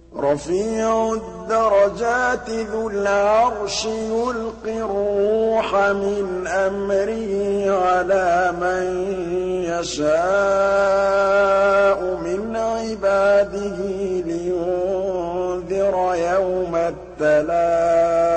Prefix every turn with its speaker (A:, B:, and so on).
A: رَفِيعُ الدَّرَجَاتِ ذُو الْعَرْشِ يُلْقِي الرُّوحَ مِنْ أَمْرِهِ عَلَىٰ مَن يَشَاءُ مِنْ عِبَادِهِ لِيُنذِرَ يَوْمَ التَّلَاقِ